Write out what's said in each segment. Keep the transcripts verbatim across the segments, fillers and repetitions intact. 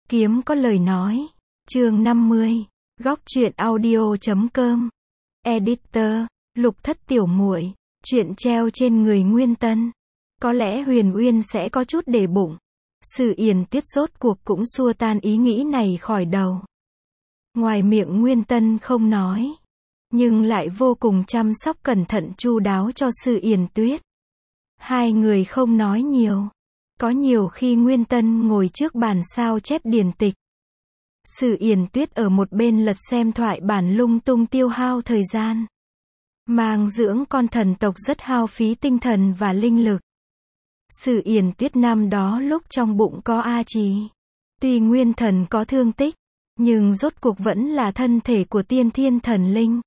Kiếm có lời nói. Chương năm mươi. Góc truyện audio chấm com. Editor, Lục Thất tiểu muội. Chuyện treo trên người Nguyên Tân. Có lẽ Huyền Uyên sẽ có chút để bụng. Sử Yển Tuyết rốt cuộc cũng xua tan ý nghĩ này khỏi đầu. Ngoài miệng Nguyên Tân không nói, nhưng lại vô cùng chăm sóc cẩn thận chu đáo cho Sử Yển Tuyết. Hai người không nói nhiều. Có nhiều khi Nguyên Tân ngồi trước bàn sao chép điển tịch. Sử Yển Tuyết ở một bên lật xem thoại bản lung tung tiêu hao thời gian. Mang dưỡng con thần tộc rất hao phí tinh thần và linh lực. Sử Yển Tuyết năm đó lúc trong bụng có A Trì. Tuy nguyên thần có thương tích, nhưng rốt cuộc vẫn là thân thể của tiên thiên thần linh.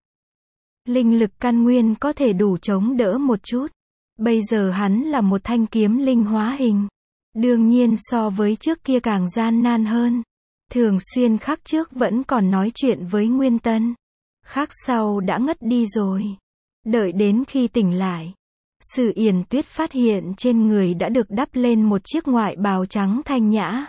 Linh lực căn nguyên có thể đủ chống đỡ một chút. Bây giờ hắn là một thanh kiếm linh hóa hình. Đương nhiên so với trước kia càng gian nan hơn. Thường xuyên khắc trước vẫn còn nói chuyện với Nguyên Tân. Khắc sau đã ngất đi rồi. Đợi đến khi tỉnh lại, Sử Yển Tuyết phát hiện trên người đã được đắp lên một chiếc ngoại bào trắng thanh nhã.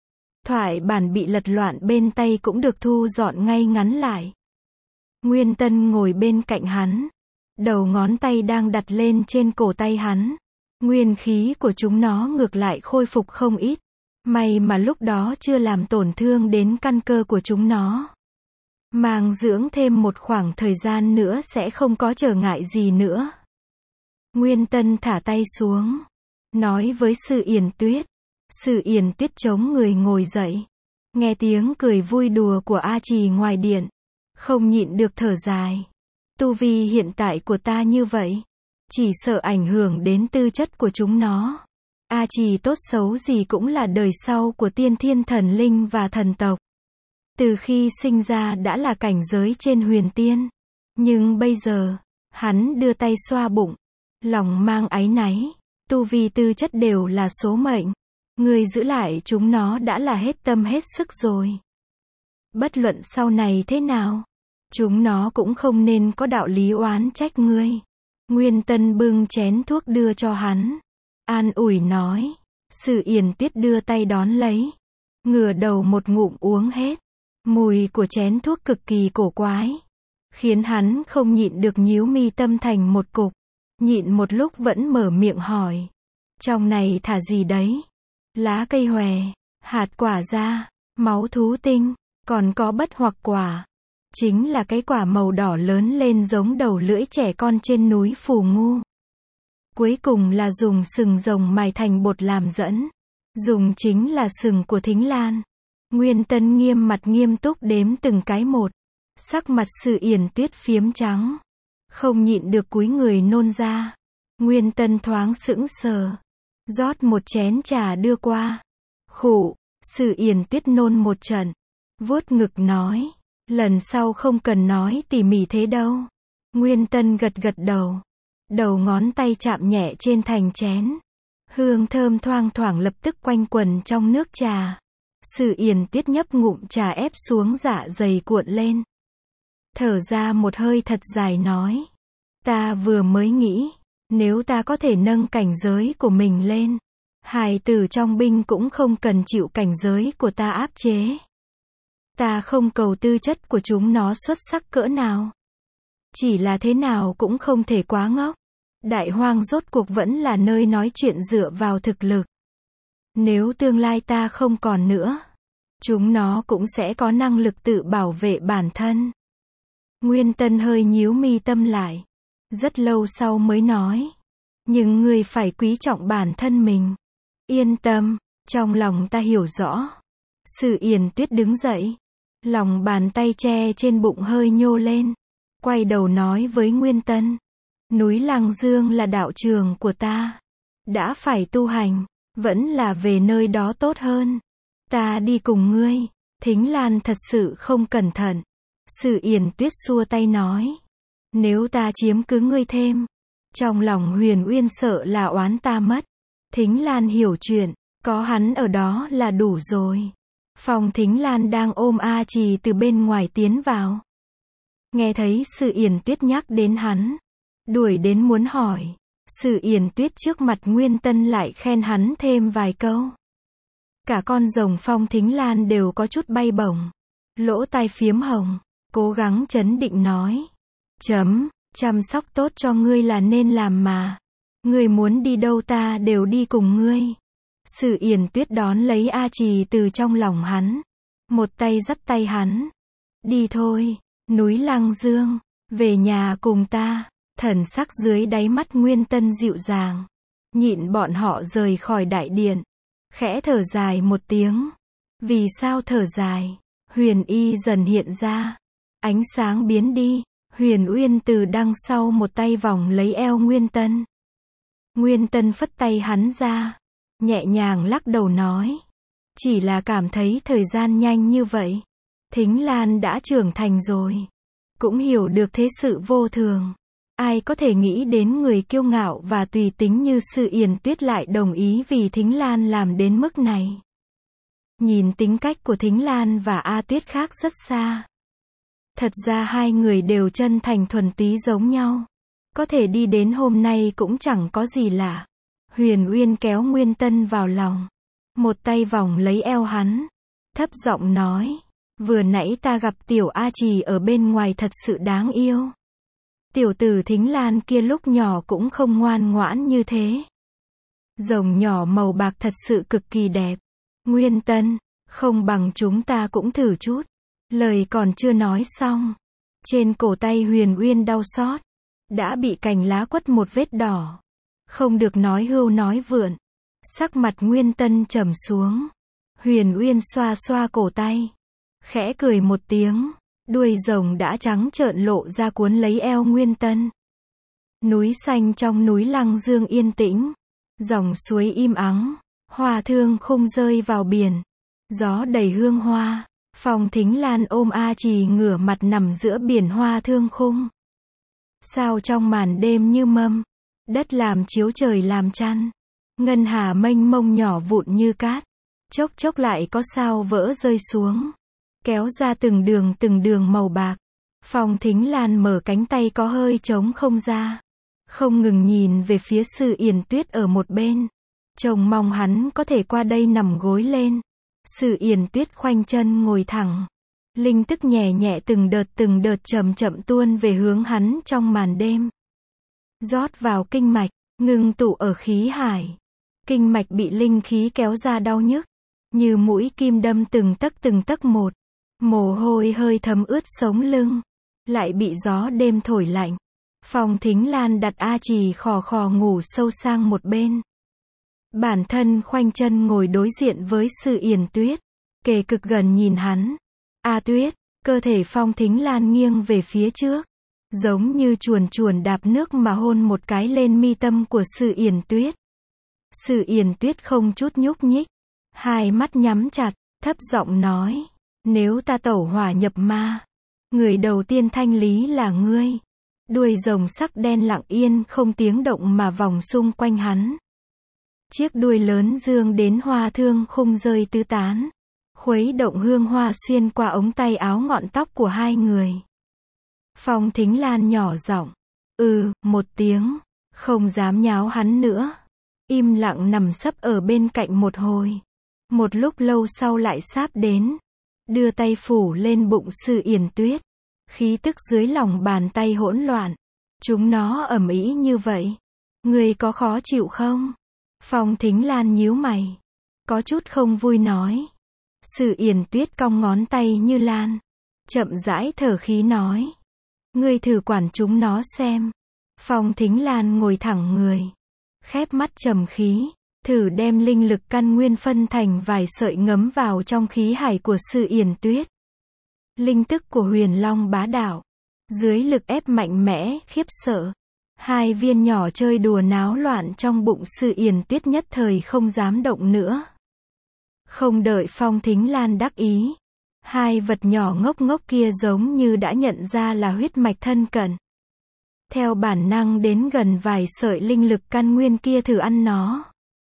Thoại bản bị lật loạn bên tay cũng được thu dọn ngay ngắn lại. Nguyên Tân ngồi bên cạnh hắn. Đầu ngón tay đang đặt lên trên cổ tay hắn. Nguyên khí của chúng nó ngược lại khôi phục không ít. May mà lúc đó chưa làm tổn thương đến căn cơ của chúng nó. Mang dưỡng thêm một khoảng thời gian nữa sẽ không có trở ngại gì nữa. Nguyên Tân thả tay xuống, nói với Sử Yển Tuyết. Sử Yển Tuyết chống người ngồi dậy. Nghe tiếng cười vui đùa của A Trì ngoài điện, không nhịn được thở dài. Tu vi hiện tại của ta như vậy, chỉ sợ ảnh hưởng đến tư chất của chúng nó. A Trì tốt xấu gì cũng là đời sau của tiên thiên thần linh và thần tộc. Từ khi sinh ra đã là cảnh giới trên huyền tiên. Nhưng bây giờ, hắn đưa tay xoa bụng, lòng mang áy náy. Tu vi tư chất đều là số mệnh. Người giữ lại chúng nó đã là hết tâm hết sức rồi. Bất luận sau này thế nào, chúng nó cũng không nên có đạo lý oán trách ngươi. Nguyên Tân bưng chén thuốc đưa cho hắn. An ủi nói. Sử Yển Tuyết đưa tay đón lấy. Ngửa đầu một ngụm uống hết. Mùi của chén thuốc cực kỳ cổ quái. Khiến hắn không nhịn được nhíu mi tâm thành một cục. Nhịn một lúc vẫn mở miệng hỏi. Trong này thả gì đấy? Lá cây hòe, hạt quả da, máu thú tinh, còn có bất hoặc quả. Chính là cái quả màu đỏ lớn lên giống đầu lưỡi trẻ con trên núi Phù Ngu. Cuối cùng là dùng sừng rồng mài thành bột làm dẫn. Dùng chính là sừng của Thính Lan. Nguyên Tân nghiêm mặt nghiêm túc đếm từng cái một. Sắc mặt Sử Yển Tuyết phiếm trắng. Không nhịn được cúi người nôn ra. Nguyên Tân thoáng sững sờ. Rót một chén trà đưa qua. Khụ, Sử Yển Tuyết nôn một trận. Vuốt ngực nói. Lần sau không cần nói tỉ mỉ thế đâu. Nguyên Tân gật gật đầu. Đầu ngón tay chạm nhẹ trên thành chén. Hương thơm thoang thoảng lập tức quanh quần trong nước trà. Sử Yển Tuyết nhấp ngụm trà ép xuống dạ dày cuộn lên. Thở ra một hơi thật dài nói. Ta vừa mới nghĩ, nếu ta có thể nâng cảnh giới của mình lên, hài tử trong binh cũng không cần chịu cảnh giới của ta áp chế. Ta không cầu tư chất của chúng nó xuất sắc cỡ nào. Chỉ là thế nào cũng không thể quá ngốc. Đại hoang rốt cuộc vẫn là nơi nói chuyện dựa vào thực lực. Nếu tương lai ta không còn nữa, chúng nó cũng sẽ có năng lực tự bảo vệ bản thân. Nguyên Tân hơi nhíu mi tâm lại. Rất lâu sau mới nói. Nhưng ngươi phải quý trọng bản thân mình. Yên tâm, trong lòng ta hiểu rõ. Sử Yển Tuyết đứng dậy. Lòng bàn tay che trên bụng hơi nhô lên. Quay đầu nói với Nguyên Tân. Núi Lăng Dương là đạo trường của ta. Đã phải tu hành, vẫn là về nơi đó tốt hơn. Ta đi cùng ngươi. Thính Lan thật sự không cẩn thận. Sử Yển Tuyết xua tay nói. Nếu ta chiếm cứ ngươi thêm, trong lòng Huyền Uyên sợ là oán ta mất. Thính Lan hiểu chuyện, có hắn ở đó là đủ rồi. Phòng Thính Lan đang ôm A Trì từ bên ngoài tiến vào. Nghe thấy Sử Yển Tuyết nhắc đến hắn, đuổi đến muốn hỏi. Sử Yển Tuyết trước mặt Nguyên Tân lại khen hắn thêm vài câu. Cả con rồng Phong Thính Lan đều có chút bay bổng. Lỗ tai phiếm hồng. Cố gắng trấn định nói. Chấm, chăm sóc tốt cho ngươi là nên làm mà. Ngươi muốn đi đâu ta đều đi cùng ngươi. Sử Yển Tuyết đón lấy A Trì từ trong lòng hắn. Một tay dắt tay hắn. Đi thôi, núi Lăng Dương, về nhà cùng ta. Thần sắc dưới đáy mắt Nguyên Tân dịu dàng. Nhịn bọn họ rời khỏi đại điện. Khẽ thở dài một tiếng. Vì sao thở dài? Huyền y dần hiện ra. Ánh sáng biến đi. Huyền Uyên từ đằng sau một tay vòng lấy eo Nguyên Tân. Nguyên Tân phất tay hắn ra. Nhẹ nhàng lắc đầu nói. Chỉ là cảm thấy thời gian nhanh như vậy. Thính Lan đã trưởng thành rồi. Cũng hiểu được thế sự vô thường. Ai có thể nghĩ đến người kiêu ngạo và tùy tính như Sử Yển Tuyết lại đồng ý vì Thính Lan làm đến mức này. Nhìn tính cách của Thính Lan và A Tuyết khác rất xa. Thật ra hai người đều chân thành thuần túy giống nhau. Có thể đi đến hôm nay cũng chẳng có gì lạ. Huyền Uyên kéo Nguyên Tân vào lòng. Một tay vòng lấy eo hắn. Thấp giọng nói. Vừa nãy ta gặp tiểu A Trì ở bên ngoài thật sự đáng yêu. Tiểu tử Thính Lan kia lúc nhỏ cũng không ngoan ngoãn như thế. Rồng nhỏ màu bạc thật sự cực kỳ đẹp. Nguyên Tân, không bằng chúng ta cũng thử chút. Lời còn chưa nói xong. Trên cổ tay Huyền Uyên đau xót. Đã bị cành lá quất một vết đỏ. Không được nói hưu nói vượn. Sắc mặt Nguyên Tân trầm xuống. Huyền Uyên xoa xoa cổ tay. Khẽ cười một tiếng. Đuôi rồng đã trắng trợn lộ ra cuốn lấy eo Nguyên Tân. Núi xanh trong núi Lăng Dương yên tĩnh. Dòng suối im ắng. Hoa thương khung rơi vào biển. Gió đầy hương hoa. Phong Thính Lan ôm A Trì ngửa mặt nằm giữa biển hoa thương khung. Sao trong màn đêm như mâm. Đất làm chiếu trời làm chăn. Ngân hà mênh mông nhỏ vụn như cát. Chốc chốc lại có sao vỡ rơi xuống. Kéo ra từng đường từng đường màu bạc. Phong Thính Lan mở cánh tay có hơi trống không ra. Không ngừng nhìn về phía Sử Yển Tuyết ở một bên. Trông mong hắn có thể qua đây nằm gối lên. Sử Yển Tuyết khoanh chân ngồi thẳng. Linh tức nhẹ nhẹ từng đợt từng đợt chậm chậm tuôn về hướng hắn trong màn đêm. Rót vào kinh mạch, ngưng tụ ở khí hải. Kinh mạch bị linh khí kéo ra đau nhức. Như mũi kim đâm từng tấc từng tấc một. Mồ hôi hơi thấm ướt sống lưng. Lại bị gió đêm thổi lạnh. Phong Thính Lan đặt A Trì khò khò ngủ sâu sang một bên. Bản thân khoanh chân ngồi đối diện với Sử Yển Tuyết. Kề cực gần nhìn hắn. A Tuyết, cơ thể Phong Thính Lan nghiêng về phía trước. Giống như chuồn chuồn đạp nước mà hôn một cái lên mi tâm của Sử Yển Tuyết. Sử Yển Tuyết không chút nhúc nhích. Hai mắt nhắm chặt, thấp giọng nói. Nếu ta tẩu hỏa nhập ma. Người đầu tiên thanh lý là ngươi. Đuôi rồng sắc đen lặng yên không tiếng động mà vòng xung quanh hắn. Chiếc đuôi lớn dương đến hoa thương khung rơi tứ tán. Khuấy động hương hoa xuyên qua ống tay áo ngọn tóc của hai người. Phong Thính Lan nhỏ giọng. Ừ, một tiếng. Không dám nháo hắn nữa. Im lặng nằm sấp ở bên cạnh một hồi. Một lúc lâu sau lại sáp đến. Đưa tay phủ lên bụng Sử Yển Tuyết. Khí tức dưới lòng bàn tay hỗn loạn. Chúng nó ầm ĩ như vậy. Ngươi có khó chịu không? Phong Thính Lan nhíu mày. Có chút không vui nói. Sử Yển Tuyết cong ngón tay như lan. Chậm rãi thở khí nói. Ngươi thử quản chúng nó xem. Phong Thính Lan ngồi thẳng người. Khép mắt trầm khí. Thử đem linh lực căn nguyên phân thành vài sợi ngấm vào trong khí hải của Sử Yển Tuyết. Linh tức của Huyền Long bá đạo. Dưới lực ép mạnh mẽ, khiếp sợ. Hai viên nhỏ chơi đùa náo loạn trong bụng Sử Yển Tuyết nhất thời không dám động nữa. Không đợi Phong Thính Lan đắc ý. Hai vật nhỏ ngốc ngốc kia giống như đã nhận ra là huyết mạch thân cận. Theo bản năng đến gần vài sợi linh lực căn nguyên kia thử ăn nó.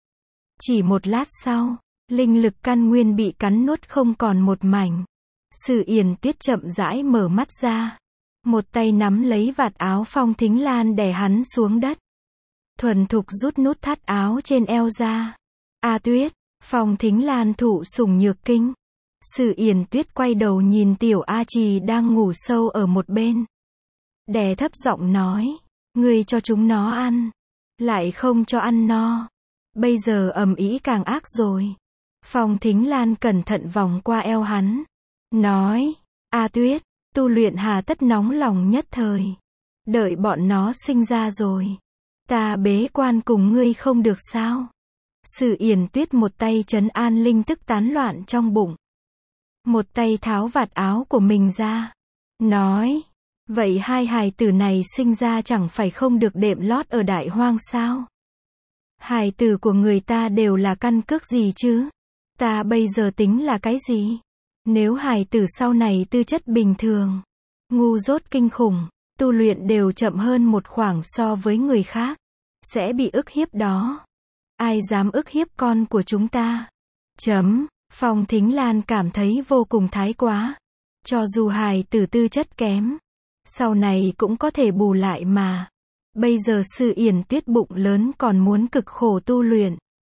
Chỉ một lát sau, linh lực căn nguyên bị cắn nuốt không còn một mảnh. Sử Yển Tuyết chậm rãi mở mắt ra. Một tay nắm lấy vạt áo Phong Thính Lan đè hắn xuống đất. Thuần thục rút nút thắt áo trên eo ra. A Tuyết, Phong Thính Lan thụ sủng nhược kinh. Sử Yển Tuyết quay đầu nhìn Tiểu A Trì đang ngủ sâu ở một bên. Đè thấp giọng nói, ngươi cho chúng nó ăn, lại không cho ăn no. Bây giờ ầm ĩ càng ác rồi. Phong Thính Lan cẩn thận vòng qua eo hắn. Nói, A Tuyết, tu luyện hà tất nóng lòng nhất thời. Đợi bọn nó sinh ra rồi. Ta bế quan cùng ngươi không được sao? Sử Yển Tuyết một tay trấn an linh tức tán loạn trong bụng. Một tay tháo vạt áo của mình ra. Nói, vậy hai hài tử này sinh ra chẳng phải không được đệm lót ở đại hoang sao? Hài tử của người ta đều là căn cước gì chứ? Ta bây giờ tính là cái gì? Nếu hài tử sau này tư chất bình thường, ngu dốt kinh khủng, tu luyện đều chậm hơn một khoảng so với người khác, sẽ bị ức hiếp đó. Ai dám ức hiếp con của chúng ta? Chấm. Phong Thính Lan cảm thấy vô cùng thái quá. Cho dù hài tử tư chất kém, sau này cũng có thể bù lại mà. Bây giờ Sử Yển Tuyết bụng lớn còn muốn cực khổ tu luyện,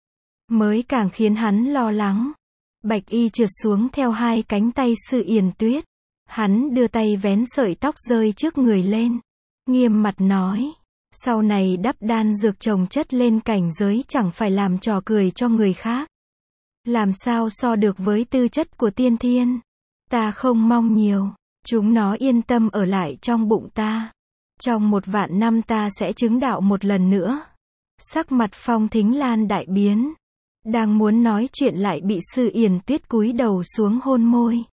mới càng khiến hắn lo lắng. Bạch y trượt xuống theo hai cánh tay Sử Yển Tuyết. Hắn đưa tay vén sợi tóc rơi trước người lên. Nghiêm mặt nói, sau này đắp đan dược trồng chất lên cảnh giới chẳng phải làm trò cười cho người khác. Làm sao so được với tư chất của tiên thiên? Ta không mong nhiều. Chúng nó yên tâm ở lại trong bụng ta. Trong một vạn năm ta sẽ chứng đạo một lần nữa. Sắc mặt Phong Thính Lan đại biến. Đang muốn nói chuyện lại bị Sử Yển Tuyết cúi đầu xuống hôn môi.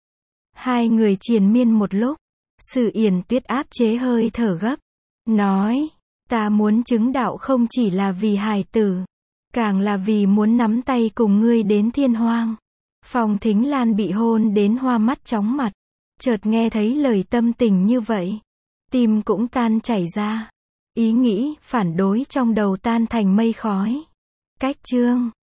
Hai người triền miên một lúc. Sử Yển Tuyết áp chế hơi thở gấp. Nói, ta muốn chứng đạo không chỉ là vì hài tử, càng là vì muốn nắm tay cùng ngươi đến thiên hoang. Phong Thính Lan bị hôn đến hoa mắt chóng mặt. Chợt nghe thấy lời tâm tình như vậy, tim cũng tan chảy ra. Ý nghĩ phản đối trong đầu tan thành mây khói. Cách chương